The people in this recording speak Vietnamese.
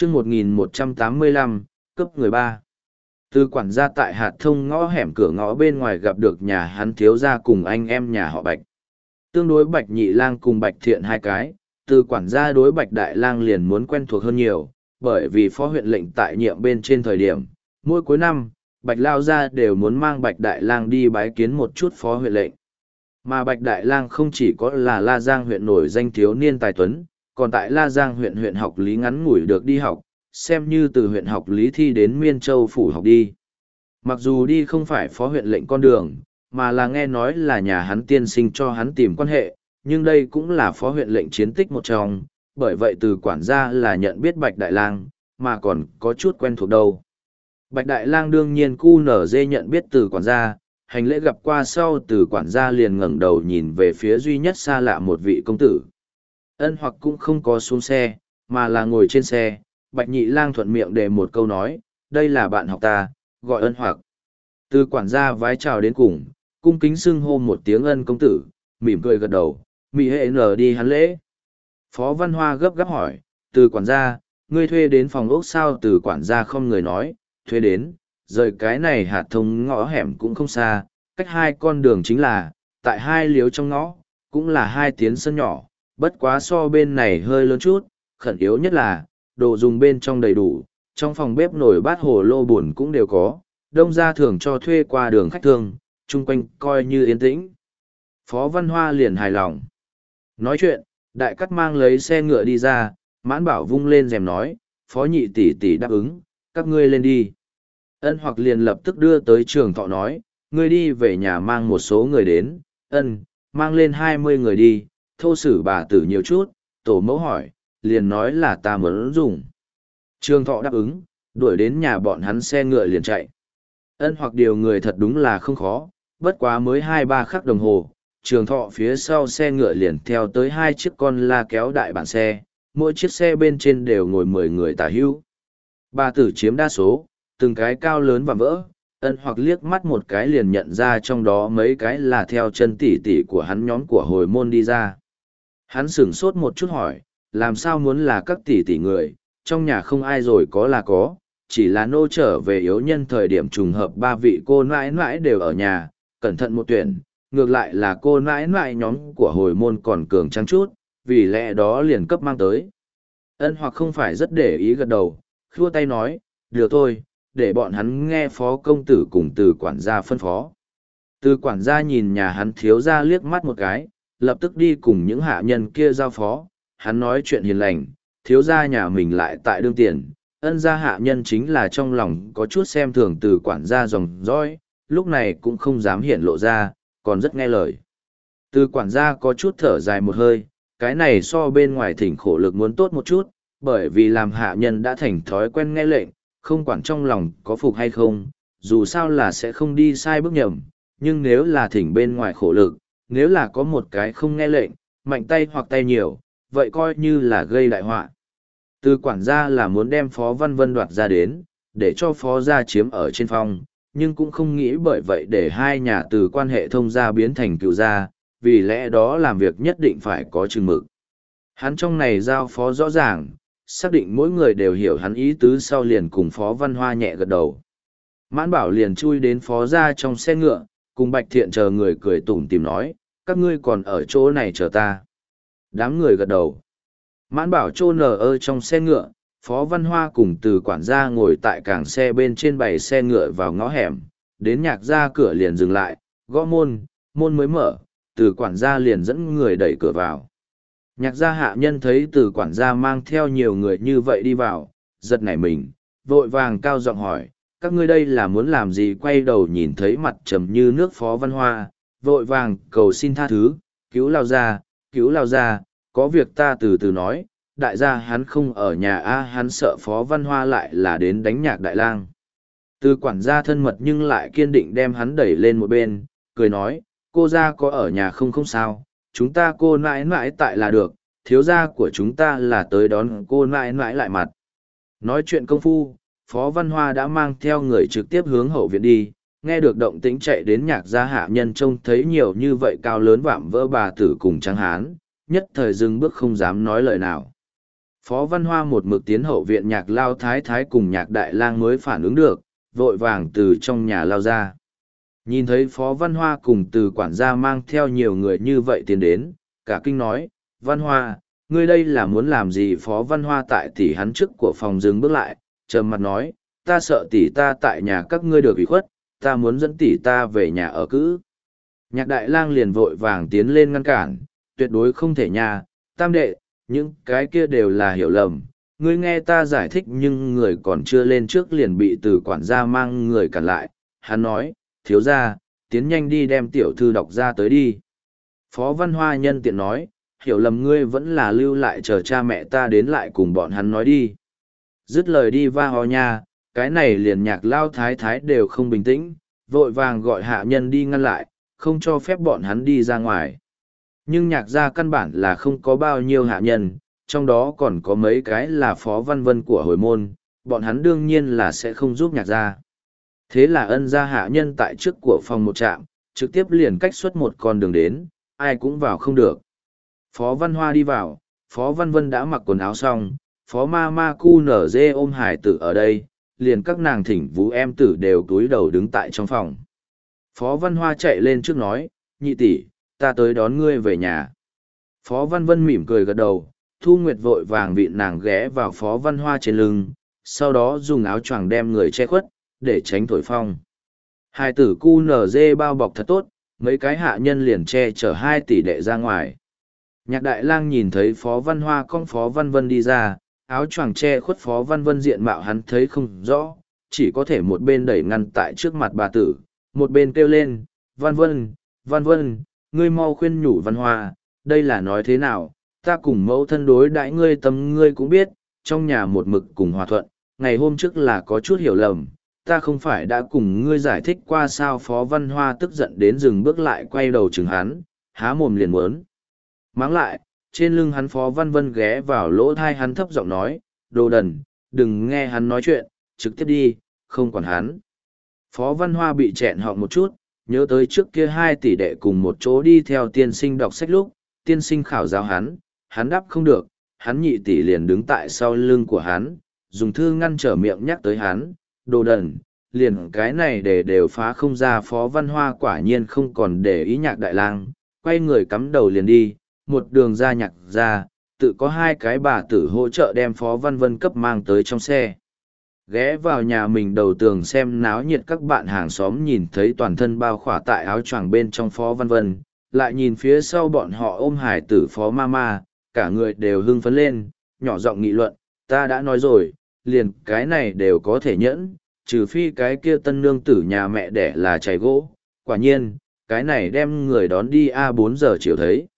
chương 1185, cấp người ba. Từ quản gia tại hạt thông ngõ hẻm cửa ngõ bên ngoài gặp được nhà hắn thiếu gia cùng anh em nhà họ Bạch. Tương đối Bạch Nhị Lang cùng Bạch Thiện hai cái, từ quản gia đối Bạch Đại Lang liền muốn quen thuộc hơn nhiều, bởi vì phó huyện lệnh tại nhiệm bên trên thời điểm, mỗi cuối năm, Bạch Lao gia đều muốn mang Bạch Đại Lang đi bái kiến một chút phó huyện lệnh. Mà Bạch Đại Lang không chỉ có là La Giang huyện nổi danh thiếu niên tài tuấn, còn tại La Giang huyện huyện học lý ngắn ngủi được đi học, xem như từ huyện học lý thi đến Miên Châu phủ học đi. Mặc dù đi không phải phó huyện lệnh con đường, mà là nghe nói là nhà hắn tiên sinh cho hắn tìm quan hệ, nhưng đây cũng là phó huyện lệnh chiến tích một trong, bởi vậy từ quản gia là nhận biết Bạch Đại Lang, mà còn có chút quen thuộc đâu. Bạch Đại Lang đương nhiên cu nở dê nhận biết từ quản gia, hành lễ gặp qua sau từ quản gia liền ngẩng đầu nhìn về phía duy nhất xa lạ một vị công tử. Ân Hoặc cũng không có xuống xe, mà là ngồi trên xe, Bạch Nhị Lang thuận miệng đề một câu nói, đây là bạn học ta, gọi Ân Hoặc. Từ quản gia vái chào đến cùng, cung kính xưng hô một tiếng Ân công tử, mỉm cười gật đầu, mị hệ nở đi hắn lễ. Phó Văn Hoa gấp gáp hỏi, từ quản gia, ngươi thuê đến phòng ốc sao? Từ quản gia không người nói, thuê đến, rời cái này hạt thông ngõ hẻm cũng không xa, cách hai con đường chính là, tại hai liếu trong ngõ, cũng là hai tiến sân nhỏ, bất quá so bên này hơi lớn chút, khẩn yếu nhất là, đồ dùng bên trong đầy đủ, trong phòng bếp nồi bát hồ lô buồn cũng đều có, đông ra thường cho thuê qua đường khách thương, chung quanh coi như yên tĩnh. Phó Văn Hoa liền hài lòng. Nói chuyện, đại cắt mang lấy xe ngựa đi ra, Mãn Bảo vung lên rèm nói, Phó nhị tỷ tỷ đáp ứng, các ngươi lên đi. Ân Hoặc liền lập tức đưa tới Trường Thọ nói, ngươi đi về nhà mang một số người đến, mang lên 20 người đi, thô sử bà tử nhiều chút, tổ mẫu hỏi, liền nói là ta muốn dùng. Trường Thọ đáp ứng, đuổi đến nhà bọn hắn xe ngựa liền chạy. Ân Hoặc điều người thật đúng là không khó, bất quá mới 2-3 khắc đồng hồ, Trường Thọ phía sau xe ngựa liền theo tới 2 chiếc con la kéo đại bản xe, mỗi chiếc xe bên trên đều ngồi 10 người tả hữu. Bà tử chiếm đa số, từng cái cao lớn và vỡ, Ân Hoặc liếc mắt một cái liền nhận ra trong đó mấy cái là theo chân tỷ tỷ của hắn nhóm của hồi môn đi ra. Hắn sửng sốt một chút hỏi, làm sao muốn là các tỷ tỷ người, trong nhà không ai rồi có là có, chỉ là nô trở về yếu nhân thời điểm trùng hợp 3 vị cô nãi nãi đều ở nhà, cẩn thận một tuyển, ngược lại là cô nãi nãi nhóm của hồi môn còn cường trắng chút, vì lẽ đó liền cấp mang tới. Ân Hoặc không phải rất để ý gật đầu, khua tay nói, được thôi, để bọn hắn nghe phó công tử cùng từ quản gia phân phó. Từ quản gia nhìn nhà hắn thiếu gia liếc mắt một cái, lập tức đi cùng những hạ nhân kia giao phó, hắn nói chuyện hiền lành, thiếu gia nhà mình lại tại đương tiền, Ân gia hạ nhân chính là trong lòng có chút xem thường từ quản gia dòng dõi, lúc này cũng không dám hiện lộ ra, còn rất nghe lời. Từ quản gia có chút thở dài một hơi, cái này so bên ngoài thỉnh khổ lực muốn tốt một chút, bởi vì làm hạ nhân đã thành thói quen nghe lệnh, không quản trong lòng có phục hay không, dù sao là sẽ không đi sai bước nhầm, nhưng nếu là thỉnh bên ngoài khổ lực, nếu là có một cái không nghe lệnh, mạnh tay hoặc tay nhiều, vậy coi như là gây đại họa. Từ quản gia là muốn đem Phó Văn Vân đoạt ra đến, để cho Phó gia chiếm ở trên phong, nhưng cũng không nghĩ bởi vậy để hai nhà từ quan hệ thông gia biến thành cựu gia, vì lẽ đó làm việc nhất định phải có chừng mực. Hắn trong này giao phó rõ ràng, xác định mỗi người đều hiểu hắn ý tứ sau liền cùng Phó Văn Hoa nhẹ gật đầu. Mãn Bảo liền chui đến Phó gia trong xe ngựa, cùng Bạch Thiện chờ người cười tủm tỉm nói, các ngươi còn ở chỗ này chờ ta. Đám người gật đầu. Mãn Bảo chôn ở trong xe ngựa, Phó Văn Hoa cùng từ quản gia ngồi tại cảng xe bên trên bày xe ngựa vào ngõ hẻm, đến Nhạc gia cửa liền dừng lại, gõ môn, môn mới mở, từ quản gia liền dẫn người đẩy cửa vào. Nhạc gia hạ nhân thấy từ quản gia mang theo nhiều người như vậy đi vào, giật nảy mình, vội vàng cao giọng hỏi, các ngươi đây là muốn làm gì? Quay đầu nhìn thấy mặt trầm như nước Phó Văn Hoa, vội vàng cầu xin tha thứ, cứu lao ra, có việc ta từ từ nói, đại gia hắn không ở nhà hắn sợ Phó Văn Hoa lại là đến đánh Nhạc Đại Lang. Từ quản gia thân mật nhưng lại kiên định đem hắn đẩy lên một bên, cười nói, cô gia có ở nhà không sao, chúng ta cô nãi nãi tại là được, thiếu gia của chúng ta là tới đón cô nãi nãi lại mặt. Nói chuyện công phu, Phó Văn Hoa đã mang theo người trực tiếp hướng hậu viện đi, nghe được động tĩnh chạy đến Nhạc gia hạ nhân trông thấy nhiều như vậy cao lớn vạm vỡ bà tử cùng trắng hán, nhất thời dừng bước không dám nói lời nào. Phó Văn Hoa một mực tiến hậu viện Nhạc Lao Thái Thái cùng Nhạc Đại Lang mới phản ứng được, vội vàng từ trong nhà lao ra. Nhìn thấy Phó Văn Hoa cùng từ quản gia mang theo nhiều người như vậy tiến đến, cả kinh nói, Văn Hoa, ngươi đây là muốn làm gì? Phó Văn Hoa tại tỷ hắn trước của phòng dừng bước lại, trầm mặt nói, ta sợ tỷ ta tại nhà các ngươi được ủy khuất, ta muốn dẫn tỷ ta về nhà ở cữ. Nhạc Đại Lang liền vội vàng tiến lên ngăn cản, tuyệt đối không thể nhà, tam đệ, những cái kia đều là hiểu lầm. Ngươi nghe ta giải thích nhưng người còn chưa lên trước liền bị từ quản gia mang người cản lại. Hắn nói, thiếu gia, tiến nhanh đi đem tiểu thư đọc ra tới đi. Phó Văn Hoa nhân tiện nói, hiểu lầm ngươi vẫn là lưu lại chờ cha mẹ ta đến lại cùng bọn hắn nói đi. Dứt lời đi va ho nha, cái này liền Nhạc Lao Thái Thái đều không bình tĩnh, vội vàng gọi hạ nhân đi ngăn lại, không cho phép bọn hắn đi ra ngoài. Nhưng Nhạc gia căn bản là không có bao nhiêu hạ nhân, trong đó còn có mấy cái là Phó Văn Vân của hồi môn, bọn hắn đương nhiên là sẽ không giúp Nhạc gia. Thế là ân gia hạ nhân tại trước của phòng một trạm, trực tiếp liền cách xuất một con đường đến, ai cũng vào không được. Phó Văn Hoa đi vào, Phó Văn Vân đã mặc quần áo xong, Phó Ma Ma Cu Nở Dê ôm hải tử ở đây, liền các nàng thỉnh vũ em tử đều túi đầu đứng tại trong phòng. Phó Văn Hoa chạy lên trước nói, nhị tỷ, ta tới đón ngươi về nhà. Phó Văn Vân mỉm cười gật đầu, Thu Nguyệt vội vàng vịn nàng ghé vào Phó Văn Hoa trên lưng, sau đó dùng áo choàng đem người che khuất, để tránh thổi phong. Hai tử cu nở dê bao bọc thật tốt, mấy cái hạ nhân liền che chở 2 tỷ đệ ra ngoài. Nhạc Đại Lang nhìn thấy Phó Văn Hoa con Phó Văn Vân đi ra, áo choàng che khuất Phó Văn Vân diện mạo hắn thấy không rõ, chỉ có thể một bên đẩy ngăn tại trước mặt bà tử, một bên kêu lên, Văn Vân, Văn Vân, ngươi mau khuyên nhủ Văn Hoa, đây là nói thế nào, ta cùng mẫu thân đối đãi ngươi tâm ngươi cũng biết, trong nhà một mực cùng hòa thuận, ngày hôm trước là có chút hiểu lầm, ta không phải đã cùng ngươi giải thích qua sao? Phó Văn Hoa tức giận đến dừng bước lại quay đầu chừng hắn, há mồm liền muốn mắng lại, trên lưng hắn Phó Văn Vân ghé vào lỗ thai hắn thấp giọng nói, đồ đần, đừng nghe hắn nói chuyện, trực tiếp đi, không quản hắn. Phó Văn Hoa bị chẹn họng một chút, nhớ tới trước kia 2 tỷ đệ cùng một chỗ đi theo tiên sinh đọc sách lúc, tiên sinh khảo giáo hắn đáp không được, hắn nhị tỷ liền đứng tại sau lưng của hắn, dùng thư ngăn trở miệng nhắc tới hắn, đồ đần, liền cái này để đều phá không ra. Phó Văn Hoa quả nhiên không còn để ý Nhạc Đại Lang, quay người cắm đầu liền đi, một đường ra Nhạc ra, tự có 2 cái bà tử hỗ trợ đem Phó Văn Vân cấp mang tới trong xe. Ghé vào nhà mình đầu tường xem náo nhiệt các bạn hàng xóm nhìn thấy toàn thân bao khỏa tại áo choàng bên trong Phó Văn Vân, lại nhìn phía sau bọn họ ôm hải tử Phó Mama, cả người đều hưng phấn lên, nhỏ giọng nghị luận, ta đã nói rồi, liền cái này đều có thể nhẫn, trừ phi cái kia tân nương tử nhà mẹ đẻ là chảy gỗ, quả nhiên, cái này đem người đón đi 4 giờ chiều thấy.